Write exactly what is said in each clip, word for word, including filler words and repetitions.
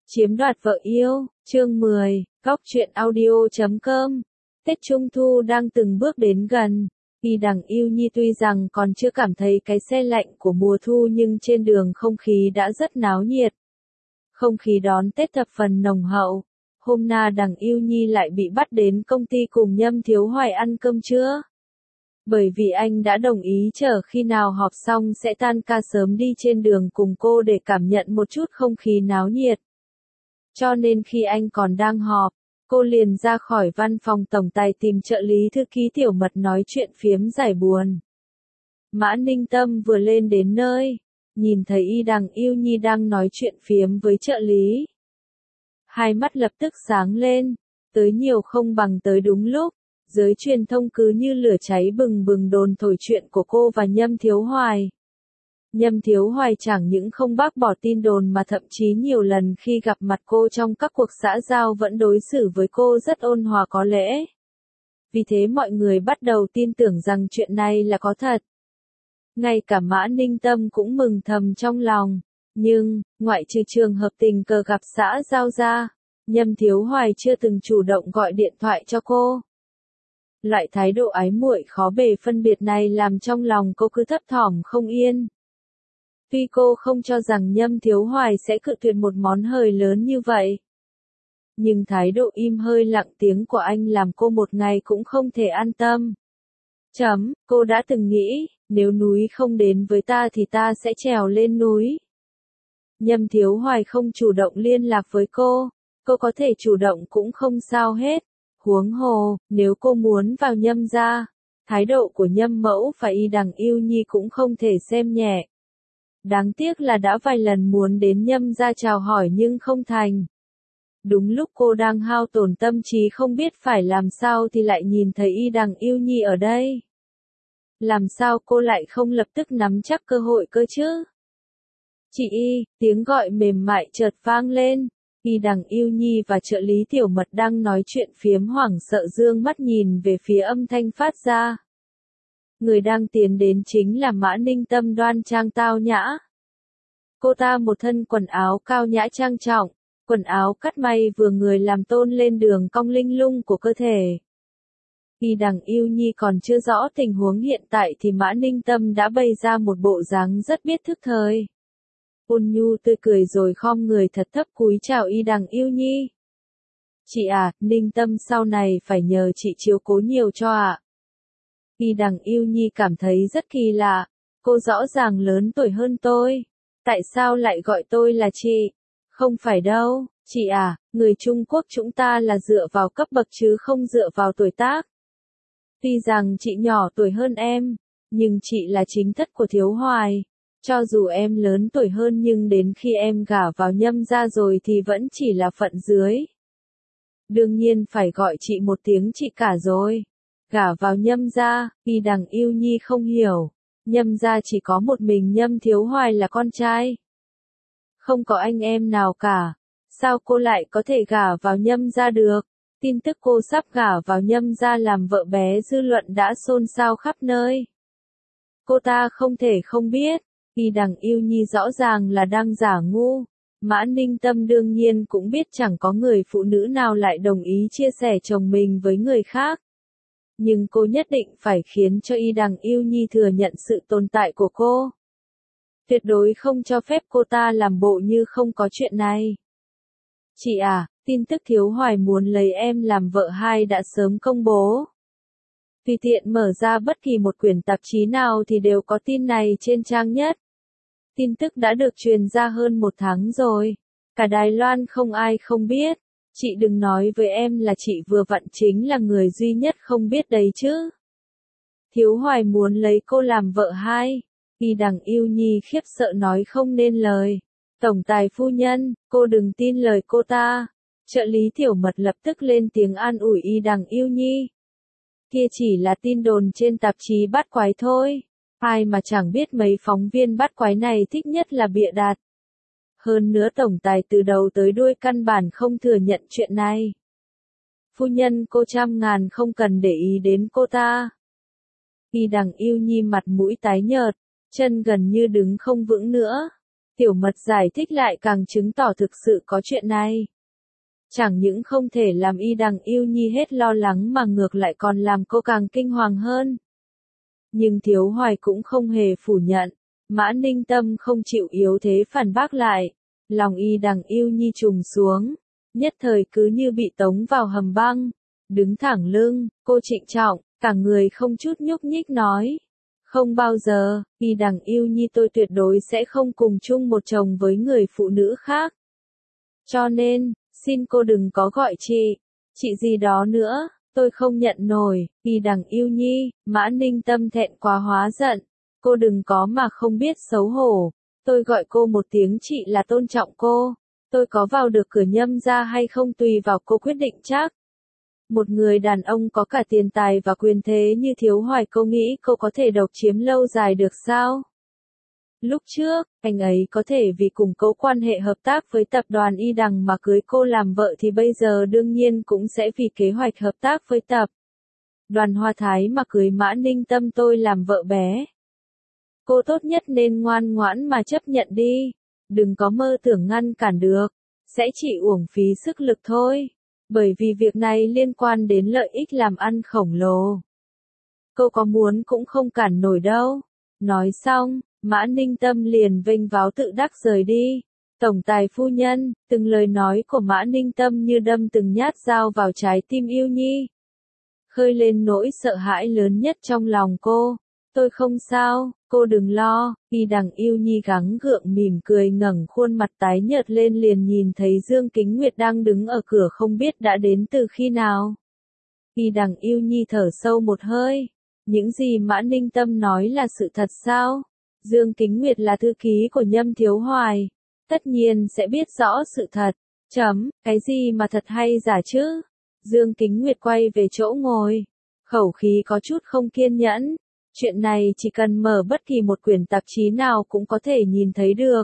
Chiếm đoạt vợ yêu, chương mười, góc truyện audio chấm com. Tết Trung Thu đang từng bước đến gần. Y Đằng Yêu Nhi tuy rằng còn chưa cảm thấy cái se lạnh của mùa thu nhưng trên đường không khí đã rất náo nhiệt. Không khí đón Tết thập phần nồng hậu. Hôm nay Đằng Yêu Nhi lại bị bắt đến công ty cùng Nhâm Thiếu Hoài ăn cơm trưa. Bởi vì anh đã đồng ý chờ khi nào họp xong sẽ tan ca sớm đi trên đường cùng cô để cảm nhận một chút không khí náo nhiệt. Cho nên khi anh còn đang họp, cô liền ra khỏi văn phòng tổng tài tìm trợ lý thư ký Tiểu Mật nói chuyện phiếm giải buồn. Mã Ninh Tâm vừa lên đến nơi, nhìn thấy Y Đằng Yêu Nhi đang nói chuyện phiếm với trợ lý. Hai mắt lập tức sáng lên, tới nhiều không bằng tới đúng lúc, giới truyền thông cứ như lửa cháy bừng bừng đồn thổi chuyện của cô và Nhâm Thiếu Hoài. Nhâm Thiếu Hoài chẳng những không bác bỏ tin đồn mà thậm chí nhiều lần khi gặp mặt cô trong các cuộc xã giao vẫn đối xử với cô rất ôn hòa có lễ. Vì thế mọi người bắt đầu tin tưởng rằng chuyện này là có thật. Ngay cả Mã Ninh Tâm cũng mừng thầm trong lòng. Nhưng, ngoại trừ trường hợp tình cờ gặp xã giao ra, Nhâm Thiếu Hoài chưa từng chủ động gọi điện thoại cho cô. Loại thái độ ái muội khó bề phân biệt này làm trong lòng cô cứ thấp thỏm không yên. Tuy cô không cho rằng Nhâm Thiếu Hoài sẽ cự tuyệt một món hời lớn như vậy. Nhưng thái độ im hơi lặng tiếng của anh làm cô một ngày cũng không thể an tâm. Chấm, cô đã từng nghĩ, nếu núi không đến với ta thì ta sẽ trèo lên núi. Nhâm Thiếu Hoài không chủ động liên lạc với cô, cô có thể chủ động cũng không sao hết. Huống hồ, nếu cô muốn vào Nhâm gia, thái độ của Nhâm Mẫu và Y Đằng Yêu Nhi cũng không thể xem nhẹ. Đáng tiếc là đã vài lần muốn đến Nhâm gia chào hỏi nhưng không thành. Đúng lúc cô đang hao tổn tâm trí không biết phải làm sao thì lại nhìn thấy Y Đằng Yêu Nhi ở đây. Làm sao cô lại không lập tức nắm chắc cơ hội cơ chứ? Chị Y, tiếng gọi mềm mại chợt vang lên. Y Đằng Yêu Nhi và trợ lý Tiểu Mật đang nói chuyện phiếm hoảng sợ dương mắt nhìn về phía âm thanh phát ra. Người đang tiến đến chính là Mã Ninh Tâm đoan trang tao nhã. Cô ta một thân quần áo cao nhã trang trọng, quần áo cắt may vừa người làm tôn lên đường cong linh lung của cơ thể. Y Đằng Yêu Nhi còn chưa rõ tình huống hiện tại thì Mã Ninh Tâm đã bày ra một bộ dáng rất biết thức thời. Ôn nhu tươi cười rồi khom người thật thấp cúi chào Y Đằng Yêu Nhi. Chị à, Ninh Tâm sau này phải nhờ chị chiếu cố nhiều cho ạ. À. Y Đằng Yêu Nhi cảm thấy rất kỳ lạ, cô rõ ràng lớn tuổi hơn tôi. Tại sao lại gọi tôi là chị? Không phải đâu, chị à, người Trung Quốc chúng ta là dựa vào cấp bậc chứ không dựa vào tuổi tác. Tuy rằng chị nhỏ tuổi hơn em, nhưng chị là chính thất của Thiếu Hoài. Cho dù em lớn tuổi hơn nhưng đến khi em gả vào Nhâm gia rồi thì vẫn chỉ là phận dưới. Đương nhiên phải gọi chị một tiếng chị cả rồi. Gả vào Nhâm gia, Y Đằng Yêu Nhi không hiểu. Nhâm gia chỉ có một mình Nhâm Thiếu Hoài là con trai. Không có anh em nào cả. Sao cô lại có thể gả vào Nhâm gia được? Tin tức cô sắp gả vào Nhâm gia làm vợ bé dư luận đã xôn xao khắp nơi. Cô ta không thể không biết. Y Đằng Yêu Nhi rõ ràng là đang giả ngu. Mã Ninh Tâm đương nhiên cũng biết chẳng có người phụ nữ nào lại đồng ý chia sẻ chồng mình với người khác. Nhưng cô nhất định phải khiến cho Y Đằng Yêu Nhi thừa nhận sự tồn tại của cô. Tuyệt đối không cho phép cô ta làm bộ như không có chuyện này. Chị à, tin tức Thiếu Hoài muốn lấy em làm vợ hai đã sớm công bố. Tùy tiện mở ra bất kỳ một quyển tạp chí nào thì đều có tin này trên trang nhất. Tin tức đã được truyền ra hơn một tháng rồi. Cả Đài Loan không ai không biết. Chị đừng nói với em là chị vừa vặn chính là người duy nhất không biết đấy chứ. Thiếu Hoài muốn lấy cô làm vợ hai. Y Đằng Yêu Nhi khiếp sợ nói không nên lời. Tổng tài phu nhân, cô đừng tin lời cô ta. Trợ lý Tiểu Mật lập tức lên tiếng an ủi Y Đằng Yêu Nhi. Kia chỉ là tin đồn trên tạp chí Bát Quái thôi. Ai mà chẳng biết mấy phóng viên Bát Quái này thích nhất là bịa đặt. Hơn nữa tổng tài từ đầu tới đuôi căn bản không thừa nhận chuyện này. Phu nhân cô trăm ngàn không cần để ý đến cô ta. Y Đằng Yêu Nhi mặt mũi tái nhợt, chân gần như đứng không vững nữa. Tiểu Mật giải thích lại càng chứng tỏ thực sự có chuyện này. Chẳng những không thể làm Y Đằng Yêu Nhi hết lo lắng mà ngược lại còn làm cô càng kinh hoàng hơn. Nhưng Thiếu Hoài cũng không hề phủ nhận, Mã Ninh Tâm không chịu yếu thế phản bác lại, lòng Y Đằng Yêu Nhi trùng xuống, nhất thời cứ như bị tống vào hầm băng, đứng thẳng lưng, cô trịnh trọng, cả người không chút nhúc nhích nói. Không bao giờ, Y Đằng Yêu Nhi tôi tuyệt đối sẽ không cùng chung một chồng với người phụ nữ khác. Cho nên, xin cô đừng có gọi chị, chị gì đó nữa, tôi không nhận nổi. Y Đằng Yêu Nhi, Mã Ninh Tâm thẹn quá hóa giận, cô đừng có mà không biết xấu hổ, tôi gọi cô một tiếng chị là tôn trọng cô, tôi có vào được cửa Nhâm gia hay không tùy vào cô quyết định chắc. Một người đàn ông có cả tiền tài và quyền thế như Thiếu Hoài, cô nghĩ cô có thể độc chiếm lâu dài được sao? Lúc trước, anh ấy có thể vì củng cố quan hệ hợp tác với tập đoàn Y Đằng mà cưới cô làm vợ thì bây giờ đương nhiên cũng sẽ vì kế hoạch hợp tác với tập đoàn Hoa Thái mà cưới Mã Ninh Tâm tôi làm vợ bé. Cô tốt nhất nên ngoan ngoãn mà chấp nhận đi, đừng có mơ tưởng ngăn cản được, sẽ chỉ uổng phí sức lực thôi, bởi vì việc này liên quan đến lợi ích làm ăn khổng lồ. Cô có muốn cũng không cản nổi đâu. Nói xong, Mã Ninh Tâm liền vênh váo tự đắc rời đi. Tổng tài phu nhân, từng lời nói của Mã Ninh Tâm như đâm từng nhát dao vào trái tim Yêu Nhi, khơi lên nỗi sợ hãi lớn nhất trong lòng cô. Tôi không sao, cô đừng lo. Y Đằng Yêu Nhi gắng gượng mỉm cười ngẩng khuôn mặt tái nhợt lên liền nhìn thấy Dương Kính Nguyệt đang đứng ở cửa không biết đã đến từ khi nào. Y Đằng Yêu Nhi thở sâu một hơi. Những gì Mã Ninh Tâm nói là sự thật sao? Dương Kính Nguyệt là thư ký của Nhâm Thiếu Hoài, tất nhiên sẽ biết rõ sự thật. Chấm, cái gì mà thật hay giả chứ? Dương Kính Nguyệt quay về chỗ ngồi, khẩu khí có chút không kiên nhẫn. Chuyện này chỉ cần mở bất kỳ một quyển tạp chí nào cũng có thể nhìn thấy được.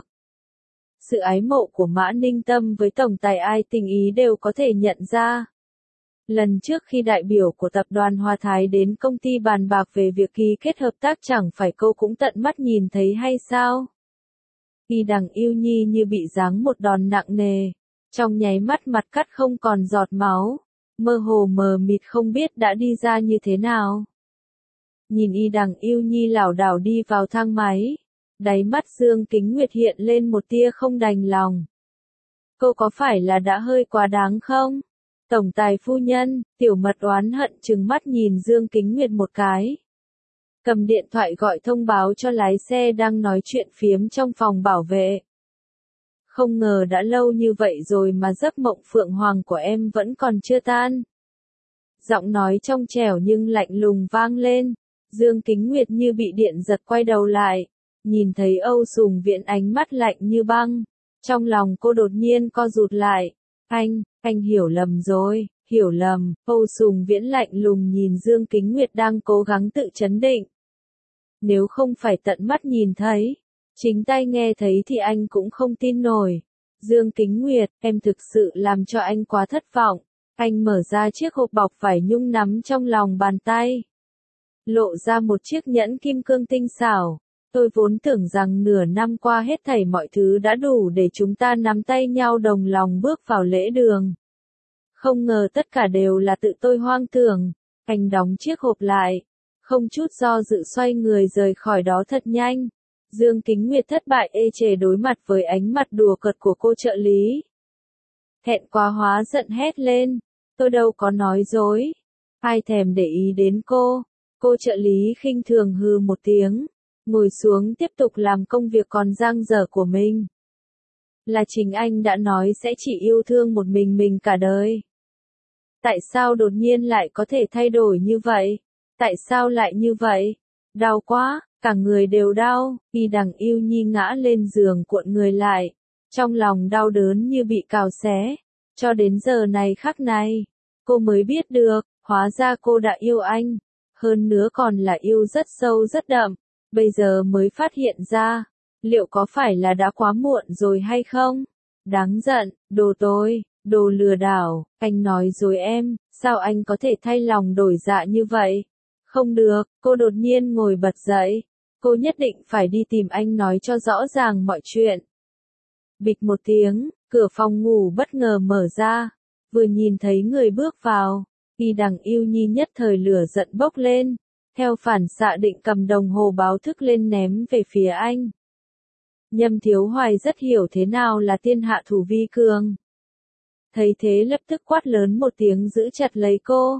Sự ái mộ của Mã Ninh Tâm với tổng tài ai tình ý đều có thể nhận ra. Lần trước khi đại biểu của tập đoàn Hoa Thái đến công ty bàn bạc về việc ký kết hợp tác chẳng phải cô cũng tận mắt nhìn thấy hay sao? Y Đằng Yêu Nhi như bị giáng một đòn nặng nề, trong nháy mắt mặt cắt không còn giọt máu, mơ hồ mờ mịt không biết đã đi ra như thế nào. Nhìn Y Đằng Yêu Nhi lảo đảo đi vào thang máy, đáy mắt Dương Kính Nguyệt hiện lên một tia không đành lòng. Cô có phải là đã hơi quá đáng không? Tổng tài phu nhân, Tiểu Mật oán hận trừng mắt nhìn Dương Kính Nguyệt một cái. Cầm điện thoại gọi thông báo cho lái xe đang nói chuyện phiếm trong phòng bảo vệ. Không ngờ đã lâu như vậy rồi mà giấc mộng phượng hoàng của em vẫn còn chưa tan. Giọng nói trong trẻo nhưng lạnh lùng vang lên. Dương Kính Nguyệt như bị điện giật quay đầu lại, nhìn thấy Âu Sùng Viễn ánh mắt lạnh như băng. Trong lòng cô đột nhiên co rụt lại. Anh, anh hiểu lầm rồi, hiểu lầm. Âu Sùng Viễn lạnh lùng nhìn Dương Kính Nguyệt đang cố gắng tự trấn định. Nếu không phải tận mắt nhìn thấy, chính tai nghe thấy thì anh cũng không tin nổi. Dương Kính Nguyệt, em thực sự làm cho anh quá thất vọng. Anh mở ra chiếc hộp bọc vải nhung nắm trong lòng bàn tay, lộ ra một chiếc nhẫn kim cương tinh xảo. Tôi vốn tưởng rằng nửa năm qua hết thảy mọi thứ đã đủ để chúng ta nắm tay nhau đồng lòng bước vào lễ đường. Không ngờ tất cả đều là tự tôi hoang tưởng. Anh đóng chiếc hộp lại, không chút do dự xoay người rời khỏi đó thật nhanh. Dương Kính Nguyệt thất bại ê chề đối mặt với ánh mặt đùa cợt của cô trợ lý. Thẹn quá hóa giận hét lên. Tôi đâu có nói dối. Ai thèm để ý đến cô. Cô trợ lý khinh thường hừ một tiếng, ngồi xuống tiếp tục làm công việc còn dang dở của mình. Là chính anh đã nói sẽ chỉ yêu thương một mình mình cả đời. Tại sao đột nhiên lại có thể thay đổi như vậy? Tại sao lại như vậy? Đau quá, cả người đều đau. Y Đằng Yêu Nhi ngã lên giường cuộn người lại, trong lòng đau đớn như bị cào xé. Cho đến giờ này khắc này, cô mới biết được, hóa ra cô đã yêu anh. Hơn nữa còn là yêu rất sâu rất đậm, bây giờ mới phát hiện ra, liệu có phải là đã quá muộn rồi hay không? Đáng giận, đồ tôi, đồ lừa đảo, anh nói dối em, sao anh có thể thay lòng đổi dạ như vậy? Không được, cô đột nhiên ngồi bật dậy, cô nhất định phải đi tìm anh nói cho rõ ràng mọi chuyện. Bịch một tiếng, cửa phòng ngủ bất ngờ mở ra. Vừa nhìn thấy người bước vào, Y Đằng Yêu Nhi nhất thời lửa giận bốc lên. Theo phản xạ định cầm đồng hồ báo thức lên ném về phía anh. Nhâm Thiếu Hoài rất hiểu thế nào là tiên hạ thủ vi cường. Thấy thế lập tức quát lớn một tiếng giữ chặt lấy cô.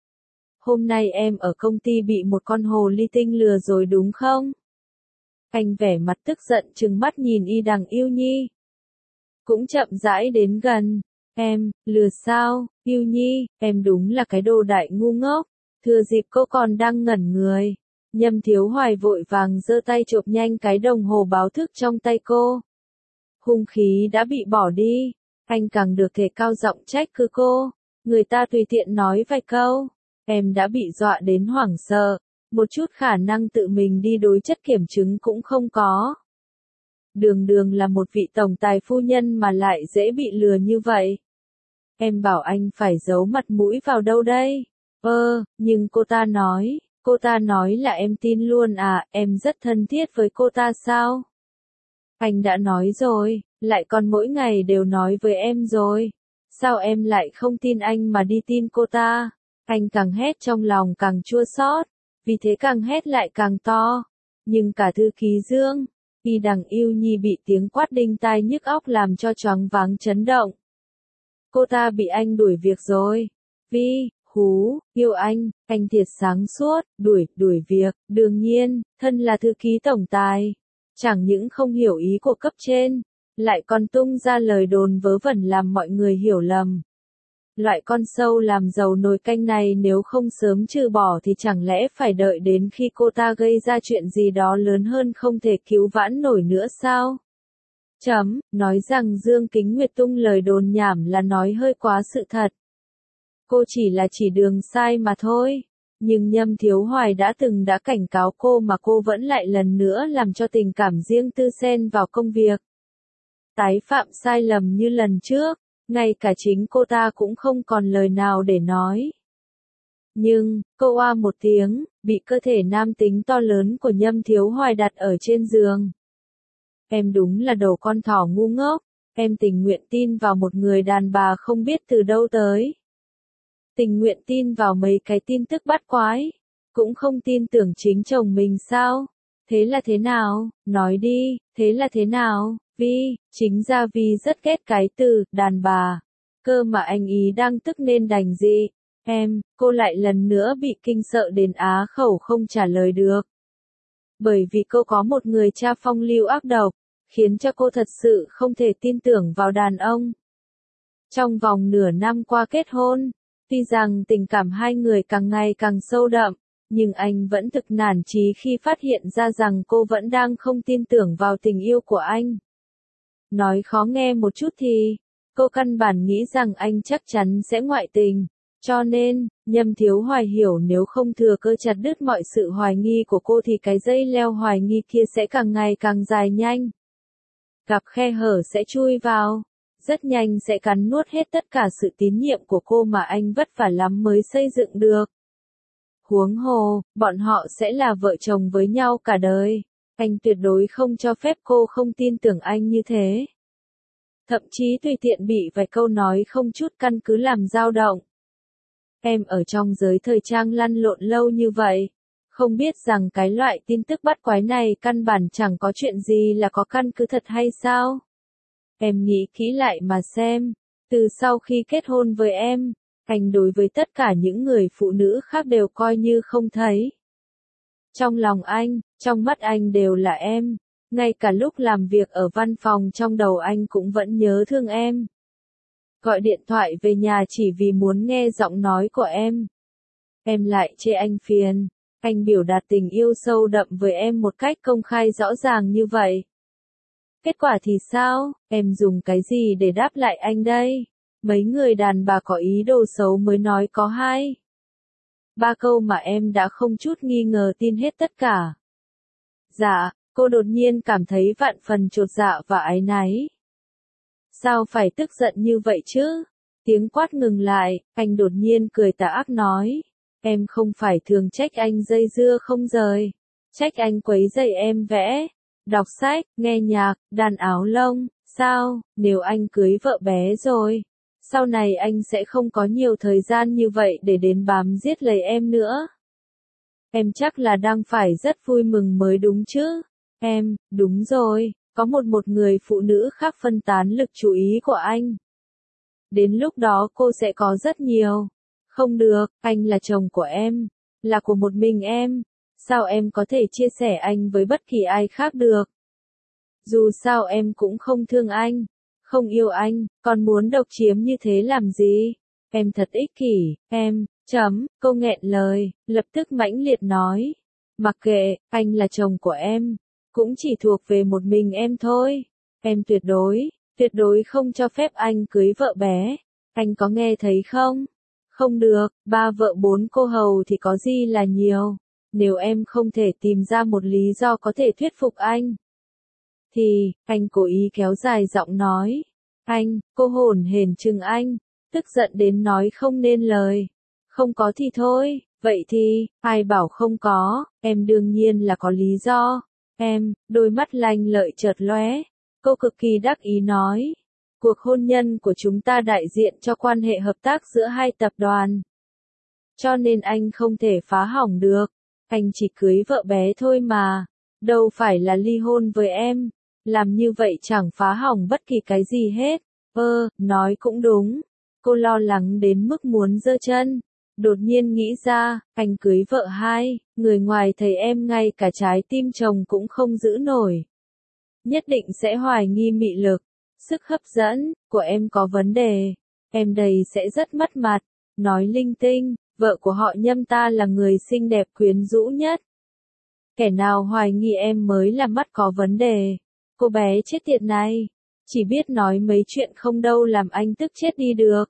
Hôm nay em ở công ty bị một con hồ ly tinh lừa rồi đúng không? Anh vẻ mặt tức giận trừng mắt nhìn Y Đằng Yêu Nhi. Cũng chậm rãi đến gần. Em, lừa sao, Yêu Nhi, em đúng là cái đồ đại ngu ngốc. Thừa dịp cô còn đang ngẩn người. Nhâm Thiếu Hoài vội vàng giơ tay chộp nhanh cái đồng hồ báo thức trong tay cô. Hung khí đã bị bỏ đi. Anh càng được thể cao giọng trách cứ cô. Người ta tùy tiện nói vài câu. Em đã bị dọa đến hoảng sợ. Một chút khả năng tự mình đi đối chất kiểm chứng cũng không có. Đường đường là một vị tổng tài phu nhân mà lại dễ bị lừa như vậy. Em bảo anh phải giấu mặt mũi vào đâu đây? Ơ, nhưng cô ta nói, cô ta nói là em tin luôn à, em rất thân thiết với cô ta sao? Anh đã nói rồi, lại còn mỗi ngày đều nói với em rồi. Sao em lại không tin anh mà đi tin cô ta? Anh càng hét trong lòng càng chua xót, vì thế càng hét lại càng to. Nhưng cả thư ký Dương, Y Đằng Yêu Nhi bị tiếng quát đinh tai nhức óc làm cho choáng váng chấn động. Cô ta bị anh đuổi việc rồi. Vi, hú, yêu anh, anh thiệt sáng suốt, đuổi, đuổi việc, đương nhiên, thân là thư ký tổng tài. Chẳng những không hiểu ý của cấp trên, lại còn tung ra lời đồn vớ vẩn làm mọi người hiểu lầm. Loại con sâu làm dầu nồi canh này nếu không sớm trừ bỏ thì chẳng lẽ phải đợi đến khi cô ta gây ra chuyện gì đó lớn hơn không thể cứu vãn nổi nữa sao? Chấm, nói rằng Dương Kính Nguyệt tung lời đồn nhảm là nói hơi quá sự thật. Cô chỉ là chỉ đường sai mà thôi. Nhưng Nhâm Thiếu Hoài đã từng đã cảnh cáo cô mà cô vẫn lại lần nữa làm cho tình cảm riêng tư xen vào công việc. Tái phạm sai lầm như lần trước, ngay cả chính cô ta cũng không còn lời nào để nói. Nhưng, cô oa một tiếng, bị cơ thể nam tính to lớn của Nhâm Thiếu Hoài đặt ở trên giường. Em đúng là đồ con thỏ ngu ngốc, em tình nguyện tin vào một người đàn bà không biết từ đâu tới. Tình nguyện tin vào mấy cái tin tức bắt quái, cũng không tin tưởng chính chồng mình sao? Thế là thế nào? Nói đi, thế là thế nào? Vi, chính ra Vi rất ghét cái từ đàn bà. Cơ mà anh ý đang tức nên đành gì? Em, cô lại lần nữa bị kinh sợ đến á khẩu không trả lời được. Bởi vì cô có một người cha phong lưu ác độc, khiến cho cô thật sự không thể tin tưởng vào đàn ông. Trong vòng nửa năm qua kết hôn, tuy rằng tình cảm hai người càng ngày càng sâu đậm, nhưng anh vẫn thực nản chí khi phát hiện ra rằng cô vẫn đang không tin tưởng vào tình yêu của anh. Nói khó nghe một chút thì, cô căn bản nghĩ rằng anh chắc chắn sẽ ngoại tình. Cho nên, Nhâm Thiếu Hoài hiểu nếu không thừa cơ chặt đứt mọi sự hoài nghi của cô thì cái dây leo hoài nghi kia sẽ càng ngày càng dài nhanh. Gặp khe hở sẽ chui vào, rất nhanh sẽ cắn nuốt hết tất cả sự tín nhiệm của cô mà anh vất vả lắm mới xây dựng được. Huống hồ, bọn họ sẽ là vợ chồng với nhau cả đời. Anh tuyệt đối không cho phép cô không tin tưởng anh như thế. Thậm chí tùy tiện bị vài câu nói không chút căn cứ làm dao động. Em ở trong giới thời trang lăn lộn lâu như vậy, không biết rằng cái loại tin tức bắt quái này căn bản chẳng có chuyện gì là có căn cứ thật hay sao? Em nghĩ kỹ lại mà xem, từ sau khi kết hôn với em, anh đối với tất cả những người phụ nữ khác đều coi như không thấy. Trong lòng anh, trong mắt anh đều là em, ngay cả lúc làm việc ở văn phòng trong đầu anh cũng vẫn nhớ thương em. Gọi điện thoại về nhà chỉ vì muốn nghe giọng nói của em. Em lại chê anh phiền, anh biểu đạt tình yêu sâu đậm với em một cách công khai rõ ràng như vậy. Kết quả thì sao, em dùng cái gì để đáp lại anh đây? Mấy người đàn bà có ý đồ xấu mới nói có hai. Ba câu mà em đã không chút nghi ngờ tin hết tất cả. Dạ, cô đột nhiên cảm thấy vạn phần chột dạ và áy náy. Sao phải tức giận như vậy chứ? Tiếng quát ngừng lại, anh đột nhiên cười tà ác nói. Em không phải thường trách anh dây dưa không rời. Trách anh quấy rầy em vẽ, đọc sách, nghe nhạc, đàn áo lông, Sao, nếu anh cưới vợ bé rồi, sau này anh sẽ không có nhiều thời gian như vậy để đến bám giết lấy em nữa. Em chắc là đang phải rất vui mừng mới đúng chứ. Em, đúng rồi, có một một người phụ nữ khác phân tán lực chú ý của anh. Đến lúc đó cô sẽ có rất nhiều. Không được, anh là chồng của em, là của một mình em. Sao em có thể chia sẻ anh với bất kỳ ai khác được? Dù sao em cũng không thương anh, không yêu anh, còn muốn độc chiếm như thế làm gì? Em thật ích kỷ, em, chấm, cô nghẹn lời, lập tức mãnh liệt nói. Mặc kệ, anh là chồng của em, cũng chỉ thuộc về một mình em thôi. Em tuyệt đối, tuyệt đối không cho phép anh cưới vợ bé. Anh có nghe thấy không? Không được, ba vợ bốn cô hầu thì có gì là nhiều. Nếu em không thể tìm ra một lý do có thể thuyết phục anh, thì, anh cố ý kéo dài giọng nói. Anh, cô hổn hển chừng anh, tức giận đến nói không nên lời. Không có thì thôi, vậy thì, ai bảo không có, em đương nhiên là có lý do. Em, đôi mắt lanh lợi chợt lóe, cô cực kỳ đắc ý nói. Cuộc hôn nhân của chúng ta đại diện cho quan hệ hợp tác giữa hai tập đoàn. Cho nên anh không thể phá hỏng được, anh chỉ cưới vợ bé thôi mà, đâu phải là ly hôn với em. Làm như vậy chẳng phá hỏng bất kỳ cái gì hết. Ơ, nói cũng đúng. Cô lo lắng đến mức muốn giơ chân. Đột nhiên nghĩ ra, anh cưới vợ hai, người ngoài thấy em ngay cả trái tim chồng cũng không giữ nổi. Nhất định sẽ hoài nghi mị lực, sức hấp dẫn của em có vấn đề. Em đây sẽ rất mất mặt. Nói linh tinh, vợ của họ Nhâm ta là người xinh đẹp quyến rũ nhất. Kẻ nào hoài nghi em mới là mắt có vấn đề. Cô bé chết tiệt này, chỉ biết nói mấy chuyện không đâu làm anh tức chết đi được.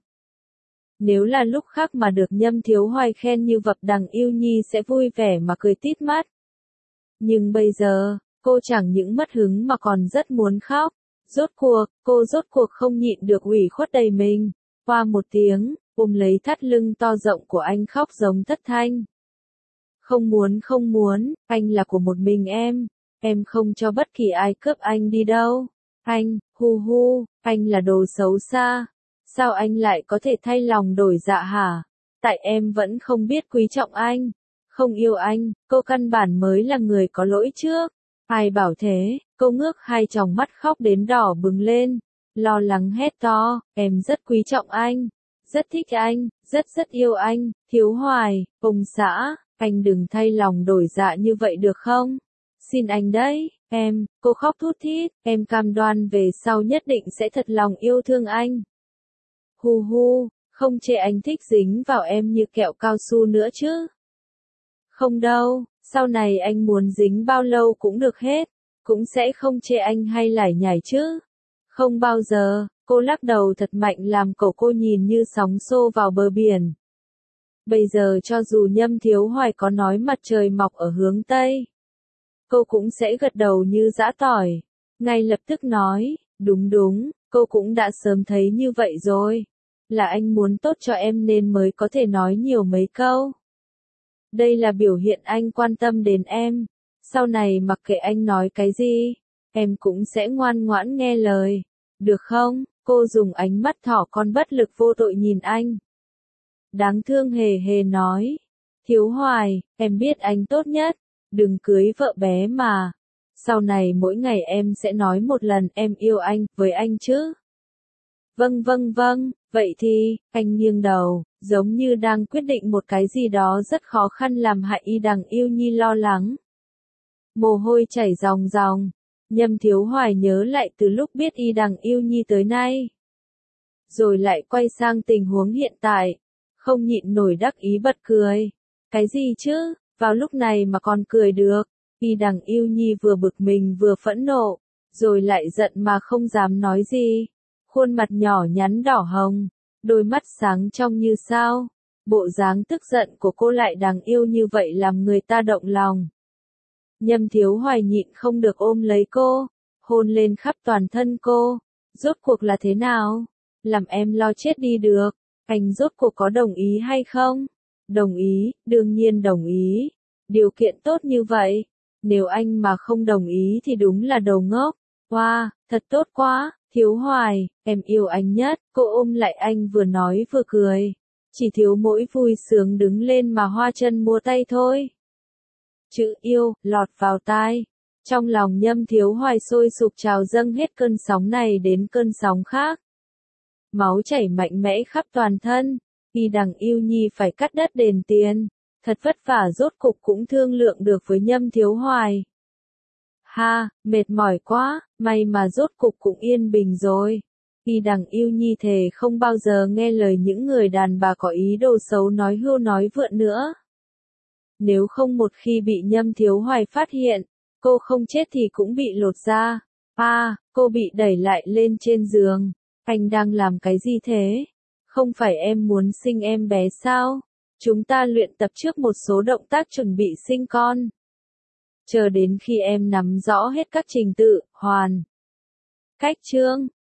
Nếu là lúc khác mà được Nhâm Thiếu Hoài khen như vập đằng yêu nhi sẽ vui vẻ mà cười tít mắt. Nhưng bây giờ, cô chẳng những mất hứng mà còn rất muốn khóc. Rốt cuộc, cô rốt cuộc không nhịn được ủy khuất đầy mình. Qua một tiếng, ôm lấy thắt lưng to rộng của anh khóc giống thất thanh. Không muốn không muốn, anh là của một mình em. Em không cho bất kỳ ai cướp anh đi đâu. Anh, hu hu, anh là đồ xấu xa. Sao anh lại có thể thay lòng đổi dạ hả? Tại em vẫn không biết quý trọng anh. Không yêu anh, cô căn bản mới là người có lỗi trước. Ai bảo thế, cô ngước hai tròng mắt khóc đến đỏ bừng lên. Lo lắng hét to, em rất quý trọng anh. Rất thích anh, rất rất yêu anh, Thiếu Hoài, ông xã, anh đừng thay lòng đổi dạ như vậy được không? Xin anh đấy, em, cô khóc thút thít, em cam đoan về sau nhất định sẽ thật lòng yêu thương anh. Hu hu, không chê anh thích dính vào em như kẹo cao su nữa chứ. Không đâu, sau này anh muốn dính bao lâu cũng được hết, cũng sẽ không chê anh hay lải nhải chứ. Không bao giờ, cô lắc đầu thật mạnh làm cổ cô nhìn như sóng xô vào bờ biển. Bây giờ cho dù Nhâm Thiếu Hoài có nói mặt trời mọc ở hướng Tây, cô cũng sẽ gật đầu như giã tỏi. Ngay lập tức nói, đúng đúng, cô cũng đã sớm thấy như vậy rồi. Là anh muốn tốt cho em nên mới có thể nói nhiều mấy câu. Đây là biểu hiện anh quan tâm đến em. Sau này mặc kệ anh nói cái gì, em cũng sẽ ngoan ngoãn nghe lời. Được không? Cô dùng ánh mắt thỏ con bất lực vô tội nhìn anh. Đáng thương hề hề nói. Thiếu Hoài, em biết anh tốt nhất. Đừng cưới vợ bé mà. Sau này mỗi ngày em sẽ nói một lần em yêu anh, với anh chứ. Vâng vâng vâng, vậy thì, anh nghiêng đầu, giống như đang quyết định một cái gì đó rất khó khăn làm hại Y Đằng Yêu Nhi lo lắng. Mồ hôi chảy ròng ròng, Nhâm Thiếu Hoài nhớ lại từ lúc biết Y Đằng Yêu Nhi tới nay. Rồi lại quay sang tình huống hiện tại, không nhịn nổi đắc ý bật cười. Cái gì chứ, vào lúc này mà còn cười được. Y Đằng Yêu Nhi vừa bực mình vừa phẫn nộ, rồi lại giận mà không dám nói gì. Khuôn mặt nhỏ nhắn đỏ hồng, đôi mắt sáng trong như sao. Bộ dáng tức giận của cô lại đáng yêu như vậy làm người ta động lòng. Nhâm Thiếu Hoài nhịn không được ôm lấy cô, hôn lên khắp toàn thân cô. Rốt cuộc là thế nào? Làm em lo chết đi được. Anh rốt cuộc có đồng ý hay không? Đồng ý, đương nhiên đồng ý. Điều kiện tốt như vậy. Nếu anh mà không đồng ý thì đúng là đầu ngốc. Wow, thật tốt quá. Thiếu Hoài, em yêu anh nhất, cô ôm lại anh vừa nói vừa cười. Chỉ thiếu mỗi vui sướng đứng lên mà hoa chân múa tay thôi. Chữ yêu, lọt vào tai. Trong lòng Nhâm Thiếu Hoài sôi sục trào dâng hết cơn sóng này đến cơn sóng khác. Máu chảy mạnh mẽ khắp toàn thân. Y Đằng Yêu Nhi phải cắt đất đền tiền. Thật vất vả rốt cục cũng thương lượng được với Nhâm Thiếu Hoài. Ha, mệt mỏi quá, may mà rốt cục cũng yên bình rồi. Y Đằng Yêu Nhi thề không bao giờ nghe lời những người đàn bà có ý đồ xấu nói hưu nói vượn nữa. Nếu không một khi bị Nhâm Thiếu Hoài phát hiện, cô không chết thì cũng bị lột da. À, cô bị đẩy lại lên trên giường. Anh đang làm cái gì thế? Không phải em muốn sinh em bé sao? Chúng ta luyện tập trước một số động tác chuẩn bị sinh con. Chờ đến khi em nắm rõ hết các trình tự, hoàn cách chương